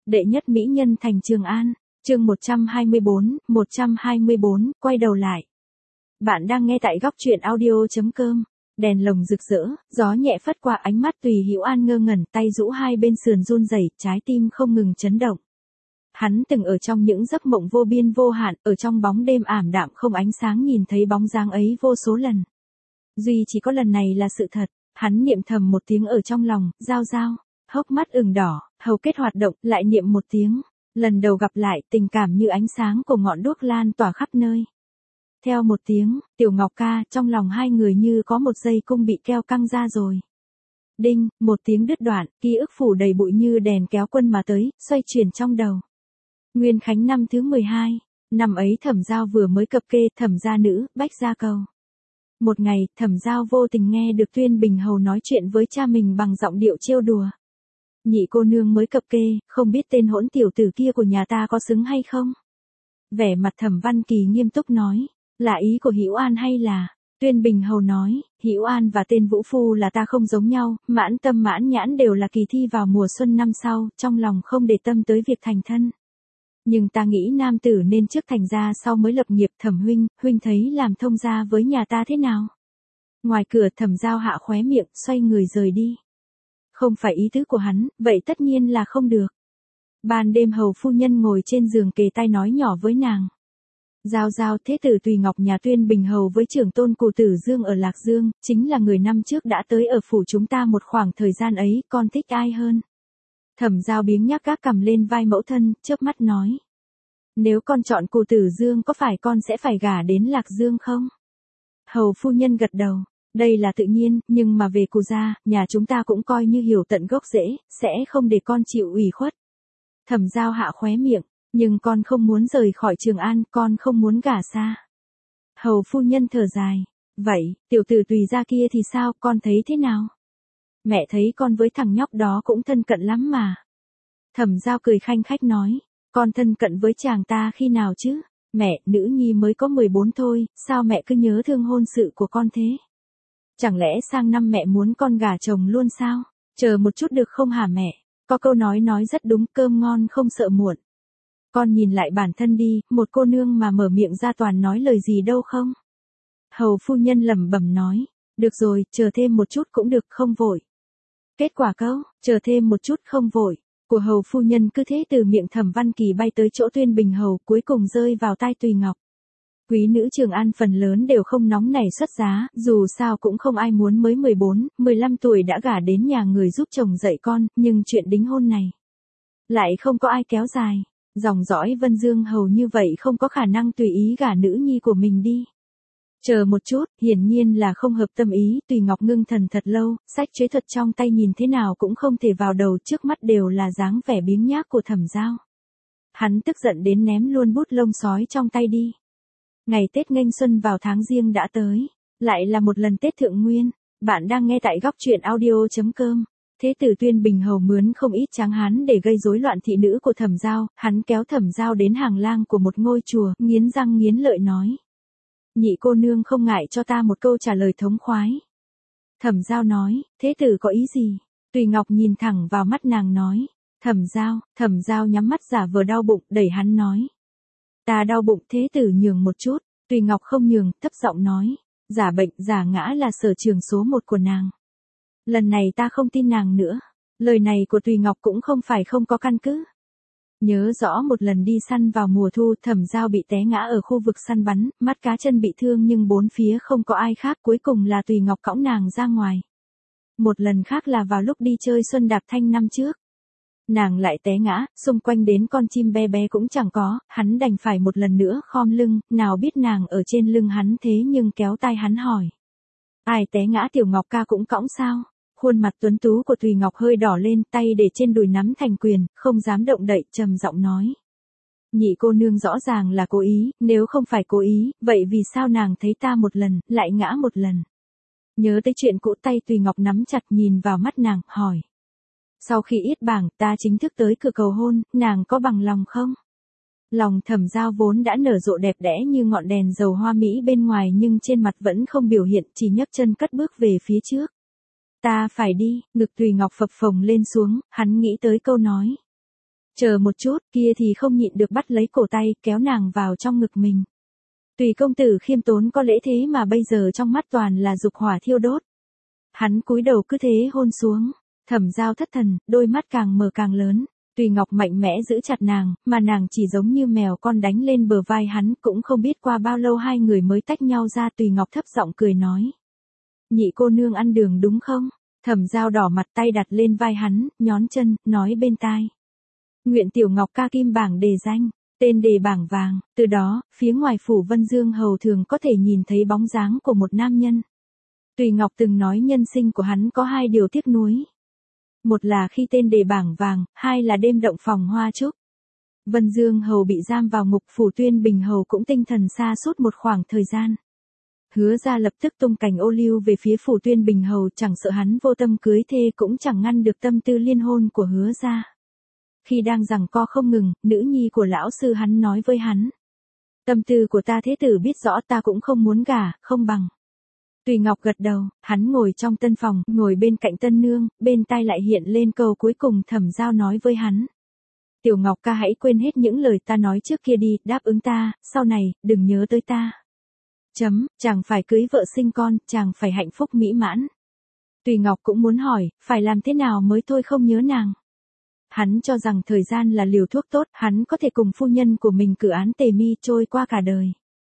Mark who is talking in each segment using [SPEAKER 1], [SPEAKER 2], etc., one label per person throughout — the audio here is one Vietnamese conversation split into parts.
[SPEAKER 1] đệ nhất mỹ nhân thành Trường An, chương 124, quay đầu lại. Bạn đang nghe tại góc truyện audio.com, đèn lồng rực rỡ, gió nhẹ phất qua ánh mắt Tùy Hữu An ngơ ngẩn, tay rũ hai bên sườn run rẩy, trái tim không ngừng chấn động. Hắn từng ở trong những giấc mộng vô biên vô hạn, ở trong bóng đêm ảm đạm không ánh sáng nhìn thấy bóng dáng ấy vô số lần. Duy chỉ có lần này là sự thật, hắn niệm thầm một tiếng ở trong lòng, Giao Giao, hốc mắt ửng đỏ, hầu kết hoạt động, lại niệm một tiếng. Lần đầu gặp lại, tình cảm như ánh sáng của ngọn đuốc lan tỏa khắp nơi. Theo một tiếng, Tiểu Ngọc ca, trong lòng hai người như có một dây cung bị keo căng ra rồi. Đinh, một tiếng đứt đoạn, ký ức phủ đầy bụi như đèn kéo quân mà tới, xoay chuyển trong đầu. Nguyên Khánh năm thứ 12, năm ấy Thẩm Giao vừa mới cập kê, Thẩm gia nữ, Bách gia cầu. Một ngày, Thẩm Giao vô tình nghe được Tuyên Bình Hầu nói chuyện với cha mình bằng giọng điệu trêu đùa. Nhị cô nương mới cập kê, không biết tên hỗn tiểu tử kia của nhà ta có xứng hay không? Vẻ mặt Thẩm Văn Kỳ nghiêm túc nói, là ý của Hữu An hay là? Tuyên Bình Hầu nói, Hữu An và tên Vũ Phu là ta không giống nhau, Mãn Tâm Mãn Nhãn đều là kỳ thi vào mùa xuân năm sau, trong lòng không để tâm tới việc thành thân. Nhưng ta nghĩ nam tử nên trước thành gia sau mới lập nghiệp. Thẩm huynh thấy làm thông gia với nhà ta thế nào? Ngoài cửa Thẩm Giao hạ khóe miệng, xoay người rời đi. Không phải ý tứ của hắn, vậy tất nhiên là không được. Ban đêm hầu phu nhân ngồi trên giường kề tai nói nhỏ với nàng. Giao Giao, thế tử Tùy Ngọc nhà Tuyên Bình Hầu với trưởng tôn Cù Tử Dương ở Lạc Dương, chính là người năm trước đã tới ở phủ chúng ta một khoảng thời gian ấy, con thích ai hơn? Thẩm Giao biếng nhác gác cằm lên vai mẫu thân, chớp mắt nói. Nếu con chọn Cù Tử Dương có phải con sẽ phải gả đến Lạc Dương không? Hầu phu nhân gật đầu. Đây là tự nhiên, nhưng mà về Cù gia, nhà chúng ta cũng coi như hiểu tận gốc rễ, sẽ không để con chịu ủy khuất. Thẩm Giao hạ khóe miệng, nhưng con không muốn rời khỏi Trường An, con không muốn gả xa. Hầu phu nhân thở dài, vậy, tiểu tử Tùy gia kia thì sao, con thấy thế nào? Mẹ thấy con với thằng nhóc đó cũng thân cận lắm mà. Thẩm Giao cười khanh khách nói, con thân cận với chàng ta khi nào chứ? Mẹ, nữ nhi mới có 14 thôi, sao mẹ cứ nhớ thương hôn sự của con thế? Chẳng lẽ sang năm mẹ muốn con gả chồng luôn sao? Chờ một chút được không hả mẹ? Có câu nói rất đúng, cơm ngon không sợ muộn. Con nhìn lại bản thân đi, một cô nương mà mở miệng ra toàn nói lời gì đâu không? Hầu phu nhân lẩm bẩm nói, được rồi, chờ thêm một chút cũng được, không vội. Kết quả câu, chờ thêm một chút không vội, của hầu phu nhân cứ thế từ miệng Thẩm Văn Kỳ bay tới chỗ Tuyên Bình Hầu, cuối cùng rơi vào tai Tùy Ngọc. Quý nữ Trường An phần lớn đều không nóng nảy xuất giá, dù sao cũng không ai muốn mới 14, 15 tuổi đã gả đến nhà người giúp chồng dạy con, nhưng chuyện đính hôn này lại không có ai kéo dài. Dòng dõi Vân Dương hầu như vậy không có khả năng tùy ý gả nữ nhi của mình đi. Chờ một chút, hiển nhiên là không hợp tâm ý, Tùy Ngọc ngưng thần thật lâu, sách chế thuật trong tay nhìn thế nào cũng không thể vào đầu, trước mắt đều là dáng vẻ biếng nhác của Thẩm Giao. Hắn tức giận đến ném luôn bút lông sói trong tay đi. Ngày Tết nghênh xuân vào tháng Giêng đã tới, lại là một lần Tết Thượng Nguyên. Bạn đang nghe tại góc truyện audio.com. Thế tử Tuyên Bình Hầu mướn không ít tráng hán để gây rối loạn thị nữ của Thẩm Giao, hắn kéo Thẩm Giao đến hàng lang của một ngôi chùa, nghiến răng nghiến lợi nói. Nhị cô nương không ngại cho ta một câu trả lời thống khoái. Thẩm Giao nói, thế tử có ý gì? Tùy Ngọc nhìn thẳng vào mắt nàng nói. Thẩm Giao nhắm mắt giả vờ đau bụng, đẩy hắn nói. Ta đau bụng. Thế tử nhường một chút. Tùy Ngọc không nhường, thấp giọng nói. Giả bệnh, giả ngã là sở trường số 1 của nàng. Lần này ta không tin nàng nữa. Lời này của Tùy Ngọc cũng không phải không có căn cứ. Nhớ rõ một lần đi săn vào mùa thu, Thẩm Giao bị té ngã ở khu vực săn bắn, mắt cá chân bị thương nhưng bốn phía không có ai khác, cuối cùng là Tùy Ngọc cõng nàng ra ngoài. Một lần khác là vào lúc đi chơi Xuân Đạp Thanh năm trước. Nàng lại té ngã, xung quanh đến con chim bé bé cũng chẳng có, hắn đành phải một lần nữa khom lưng, nào biết nàng ở trên lưng hắn thế nhưng kéo tay hắn hỏi. Ai té ngã Tiểu Ngọc ca cũng cõng sao? Khuôn mặt tuấn tú của Tùy Ngọc hơi đỏ lên, tay để trên đùi nắm thành quyền, không dám động đậy, trầm giọng nói. Nhị cô nương rõ ràng là cố ý, nếu không phải cố ý, vậy vì sao nàng thấy ta một lần, lại ngã một lần? Nhớ tới chuyện cũ, tay Tùy Ngọc nắm chặt nhìn vào mắt nàng, hỏi. Sau khi yết bảng, ta chính thức tới cửa cầu hôn, nàng có bằng lòng không? Lòng Thẩm Giao vốn đã nở rộ đẹp đẽ như ngọn đèn dầu hoa mỹ bên ngoài nhưng trên mặt vẫn không biểu hiện, chỉ nhấc chân cất bước về phía trước. Ta phải đi, ngực Tùy Ngọc phập phồng lên xuống, hắn nghĩ tới câu nói. Chờ một chút, kia thì không nhịn được bắt lấy cổ tay, kéo nàng vào trong ngực mình. Tùy công tử khiêm tốn có lễ thế mà bây giờ trong mắt toàn là dục hỏa thiêu đốt. Hắn cúi đầu cứ thế hôn xuống. Thẩm Giao thất thần, đôi mắt càng mở càng lớn. Tùy Ngọc mạnh mẽ giữ chặt nàng, mà nàng chỉ giống như mèo con đánh lên bờ vai hắn, cũng không biết qua bao lâu hai người mới tách nhau ra. Tùy Ngọc thấp giọng cười nói. Nhị cô nương ăn đường đúng không? Thẩm Giao đỏ mặt, tay đặt lên vai hắn, nhón chân, nói bên tai. Nguyện Tiểu Ngọc ca kim bảng đề danh, tên đề bảng vàng. Từ đó, phía ngoài phủ Vân Dương hầu thường có thể nhìn thấy bóng dáng của một nam nhân. Tùy Ngọc từng nói nhân sinh của hắn có hai điều tiếc nuối. Một là khi tên đề bảng vàng, hai là đêm động phòng hoa trúc. Vân Dương hầu bị giam vào ngục, phủ Tuyên Bình hầu cũng tinh thần sa sút một khoảng thời gian. Hứa ra lập tức tung cành ô liu về phía phủ Tuyên Bình hầu, chẳng sợ hắn vô tâm cưới thê cũng chẳng ngăn được tâm tư liên hôn của Hứa ra. Khi đang giằng co không ngừng, nữ nhi của lão sư hắn nói với hắn. Tâm tư của ta thế tử biết rõ, ta cũng không muốn gả, không bằng. Tùy Ngọc gật đầu, hắn ngồi trong tân phòng, ngồi bên cạnh tân nương, bên tai lại hiện lên câu cuối cùng. Thẩm Giao nói với hắn. Tiểu Ngọc ca hãy quên hết những lời ta nói trước kia đi, đáp ứng ta, sau này, đừng nhớ tới ta. Chàng phải cưới vợ sinh con, chàng phải hạnh phúc mỹ mãn. Tùy Ngọc cũng muốn hỏi, phải làm thế nào mới thôi không nhớ nàng. Hắn cho rằng thời gian là liều thuốc tốt, hắn có thể cùng phu nhân của mình cử án tề mi trôi qua cả đời.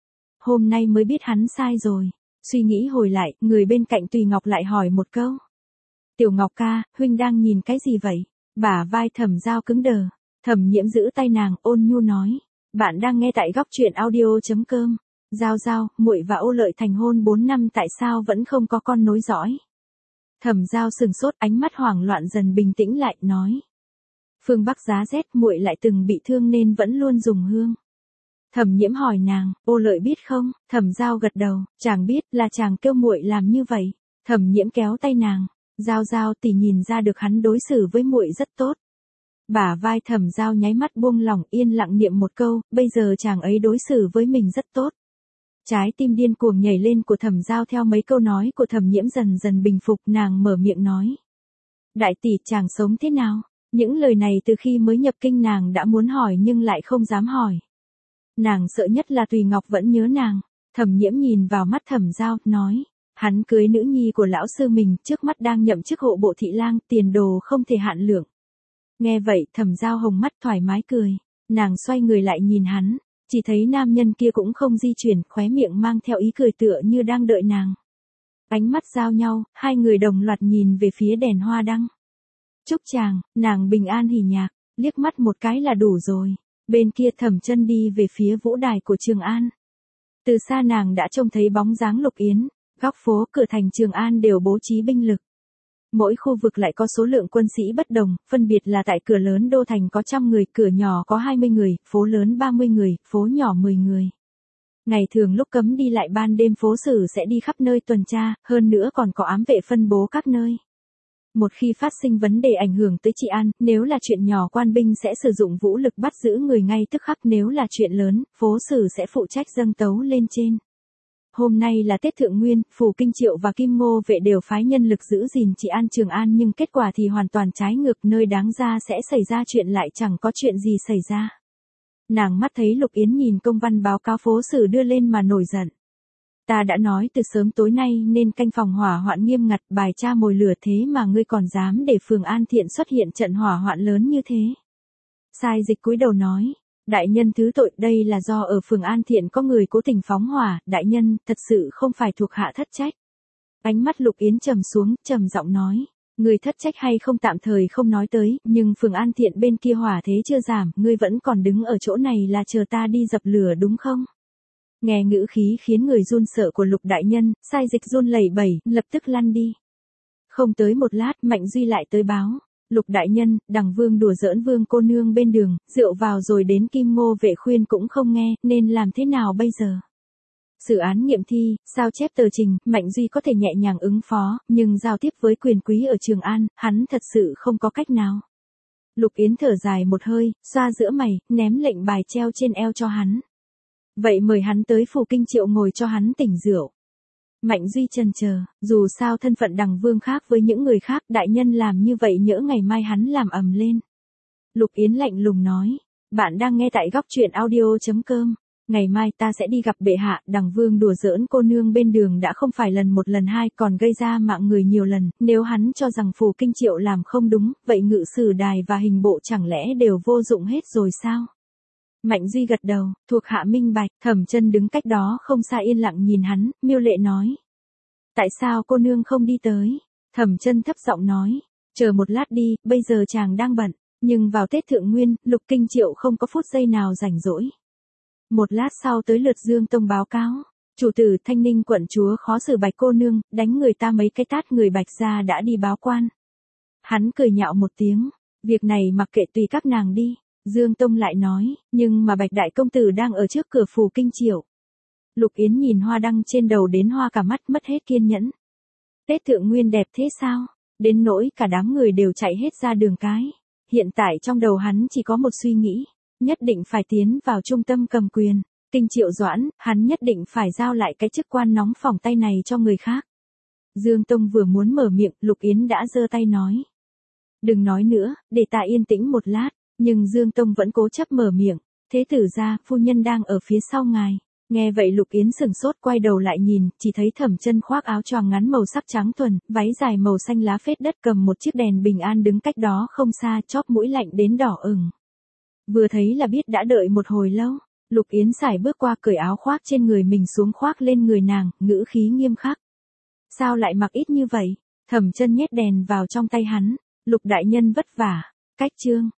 [SPEAKER 1] Hôm nay mới biết hắn sai rồi. Suy nghĩ hồi lại, người bên cạnh Tùy Ngọc lại hỏi một câu. Tiểu Ngọc ca, huynh đang nhìn cái gì vậy? Bả vai Thẩm Giao cứng đờ. Thẩm Nhiễm giữ tay nàng, ôn nhu nói. Bạn đang nghe tại góc truyện audio.com. Giao, muội và Ô Lợi thành hôn 4 năm tại sao vẫn không có con nối dõi? Thẩm Giao sừng sốt, ánh mắt hoảng loạn dần bình tĩnh lại, nói. Phương Bắc giá rét, muội lại từng bị thương nên vẫn luôn dùng hương. Thẩm Nhiễm hỏi nàng, Ô Lợi biết không? Thẩm Giao gật đầu, chàng biết, là chàng kêu muội làm như vậy. Thẩm Nhiễm kéo tay nàng, Giao tỷ nhìn ra được hắn đối xử với muội rất tốt. Bả vai Thẩm Giao nháy mắt buông lỏng, yên lặng niệm một câu, bây giờ chàng ấy đối xử với mình rất tốt. Trái tim điên cuồng nhảy lên của Thẩm Giao theo mấy câu nói của Thẩm Nhiễm dần dần bình phục, nàng mở miệng nói. Đại tỷ, chàng sống thế nào? Những lời này từ khi mới nhập kinh nàng đã muốn hỏi nhưng lại không dám hỏi. Nàng sợ nhất là Tùy Ngọc vẫn nhớ nàng. Thẩm Nhiễm nhìn vào mắt Thẩm Giao, nói. Hắn cưới nữ nhi của lão sư mình, trước mắt đang nhậm chức hộ bộ thị lang, tiền đồ không thể hạn lượng. Nghe vậy, Thẩm Giao hồng mắt thoải mái cười. Nàng xoay người lại nhìn hắn. Chỉ thấy nam nhân kia cũng không di chuyển, khóe miệng mang theo ý cười tựa như đang đợi nàng. Ánh mắt giao nhau, hai người đồng loạt nhìn về phía đèn hoa đăng. Chúc chàng, nàng bình an hỉ nhạc, liếc mắt một cái là đủ rồi. Bên kia Thẩm Chân đi về phía vũ đài của Trường An. Từ xa nàng đã trông thấy bóng dáng Lục Yến, góc phố cửa thành Trường An đều bố trí binh lực. Mỗi khu vực lại có số lượng quân sĩ bất đồng, phân biệt là tại cửa lớn đô thành có 100 người, cửa nhỏ có 20 người, phố lớn 30 người, phố nhỏ 10 người. Ngày thường lúc cấm đi lại ban đêm phố sử sẽ đi khắp nơi tuần tra, hơn nữa còn có ám vệ phân bố các nơi. Một khi phát sinh vấn đề ảnh hưởng tới trị an, nếu là chuyện nhỏ quan binh sẽ sử dụng vũ lực bắt giữ người ngay tức khắc, nếu là chuyện lớn, phố sử sẽ phụ trách dâng tấu lên trên. Hôm nay là Tết Thượng Nguyên, phủ Kinh Triệu và Kim Ngô vệ đều phái nhân lực giữ gìn trị an Trường An nhưng kết quả thì hoàn toàn trái ngược, nơi đáng ra sẽ xảy ra chuyện lại chẳng có chuyện gì xảy ra. Nàng mắt thấy Lục Yến nhìn công văn báo cáo phố sử đưa lên mà nổi giận. Ta đã nói từ sớm tối nay nên canh phòng hỏa hoạn nghiêm ngặt, bài tra mồi lửa, thế mà ngươi còn dám để phường An Thiện xuất hiện trận hỏa hoạn lớn như thế. Sai Dịch cúi đầu nói. Đại nhân thứ tội, đây là do ở phường An Thiện có người cố tình phóng hỏa, đại nhân, thật sự không phải thuộc hạ thất trách. Ánh mắt Lục Yến trầm xuống, trầm giọng nói, người thất trách hay không tạm thời không nói tới, nhưng phường An Thiện bên kia hỏa thế chưa giảm, ngươi vẫn còn đứng ở chỗ này là chờ ta đi dập lửa đúng không? Nghe ngữ khí khiến người run sợ của Lục đại nhân, Sai Dịch run lẩy bẩy, lập tức lăn đi. Không tới một lát, Mạnh Duy lại tới báo. Lục đại nhân, Đằng Vương đùa giỡn Vương cô nương bên đường, rượu vào rồi đến Kim Ngô vệ khuyên cũng không nghe, nên làm thế nào bây giờ? Xử án nghiệm thi, sao chép tờ trình, Mạnh Duy có thể nhẹ nhàng ứng phó, nhưng giao tiếp với quyền quý ở Trường An, hắn thật sự không có cách nào. Lục Yến thở dài một hơi, xoa giữa mày, ném lệnh bài treo trên eo cho hắn. Vậy mời hắn tới phủ Kinh Triệu ngồi cho hắn tỉnh rượu. Mạnh Duy chần chờ, dù sao thân phận Đằng Vương khác với những người khác, đại nhân làm như vậy nhỡ ngày mai hắn làm ầm lên. Lục Yến lạnh lùng nói. Bạn đang nghe tại góc truyện audio.com. Ngày mai ta sẽ đi gặp bệ hạ. Đằng Vương đùa giỡn cô nương bên đường đã không phải lần một lần hai, còn gây ra mạng người nhiều lần. Nếu hắn cho rằng Phù Kinh Triệu làm không đúng, vậy ngự sử đài và hình bộ chẳng lẽ đều vô dụng hết rồi sao? Mạnh Duy gật đầu, thuộc hạ minh bạch. Thẩm Chân đứng cách đó không xa yên lặng nhìn hắn, Miêu Lệ nói. Tại sao cô nương không đi tới? Thẩm Chân thấp giọng nói. Chờ một lát đi, bây giờ chàng đang bận. Nhưng vào Tết Thượng Nguyên, Lục Kinh Triệu không có phút giây nào rảnh rỗi. Một lát sau tới lượt Dương Tông báo cáo. Chủ tử Thanh Ninh quận chúa khó xử Bạch cô nương, đánh người ta mấy cái tát, người Bạch gia đã đi báo quan. Hắn cười nhạo một tiếng. Việc này mặc kệ, tùy các nàng đi. Dương Tông lại nói, nhưng mà Bạch đại công tử đang ở trước cửa Phù Kinh Triệu. Lục Yến nhìn hoa đăng trên đầu đến hoa cả mắt, mất hết kiên nhẫn. Tết Thượng Nguyên đẹp thế sao? Đến nỗi cả đám người đều chạy hết ra đường cái. Hiện tại trong đầu hắn chỉ có một suy nghĩ, nhất định phải tiến vào trung tâm cầm quyền. Kinh Triệu Doãn, hắn nhất định phải giao lại cái chức quan nóng phỏng tay này cho người khác. Dương Tông vừa muốn mở miệng, Lục Yến đã giơ tay nói. Đừng nói nữa, để ta yên tĩnh một lát. Nhưng Dương Tông vẫn cố chấp mở miệng. Thế tử gia, phu nhân đang ở phía sau ngài. Nghe vậy Lục Yến sừng sốt, quay đầu lại nhìn, chỉ thấy Thẩm Chân khoác áo choàng ngắn màu sắc trắng thuần, váy dài màu xanh lá phết đất, cầm một chiếc đèn bình an đứng cách đó không xa, chóp mũi lạnh đến đỏ ửng. Vừa thấy là biết đã đợi một hồi lâu. Lục Yến sải bước qua, cởi áo khoác trên người mình xuống khoác lên người nàng, ngữ khí nghiêm khắc. Sao lại mặc ít như vậy? Thẩm Chân nhét đèn vào trong tay hắn. Lục đại nhân vất vả. Cách chương.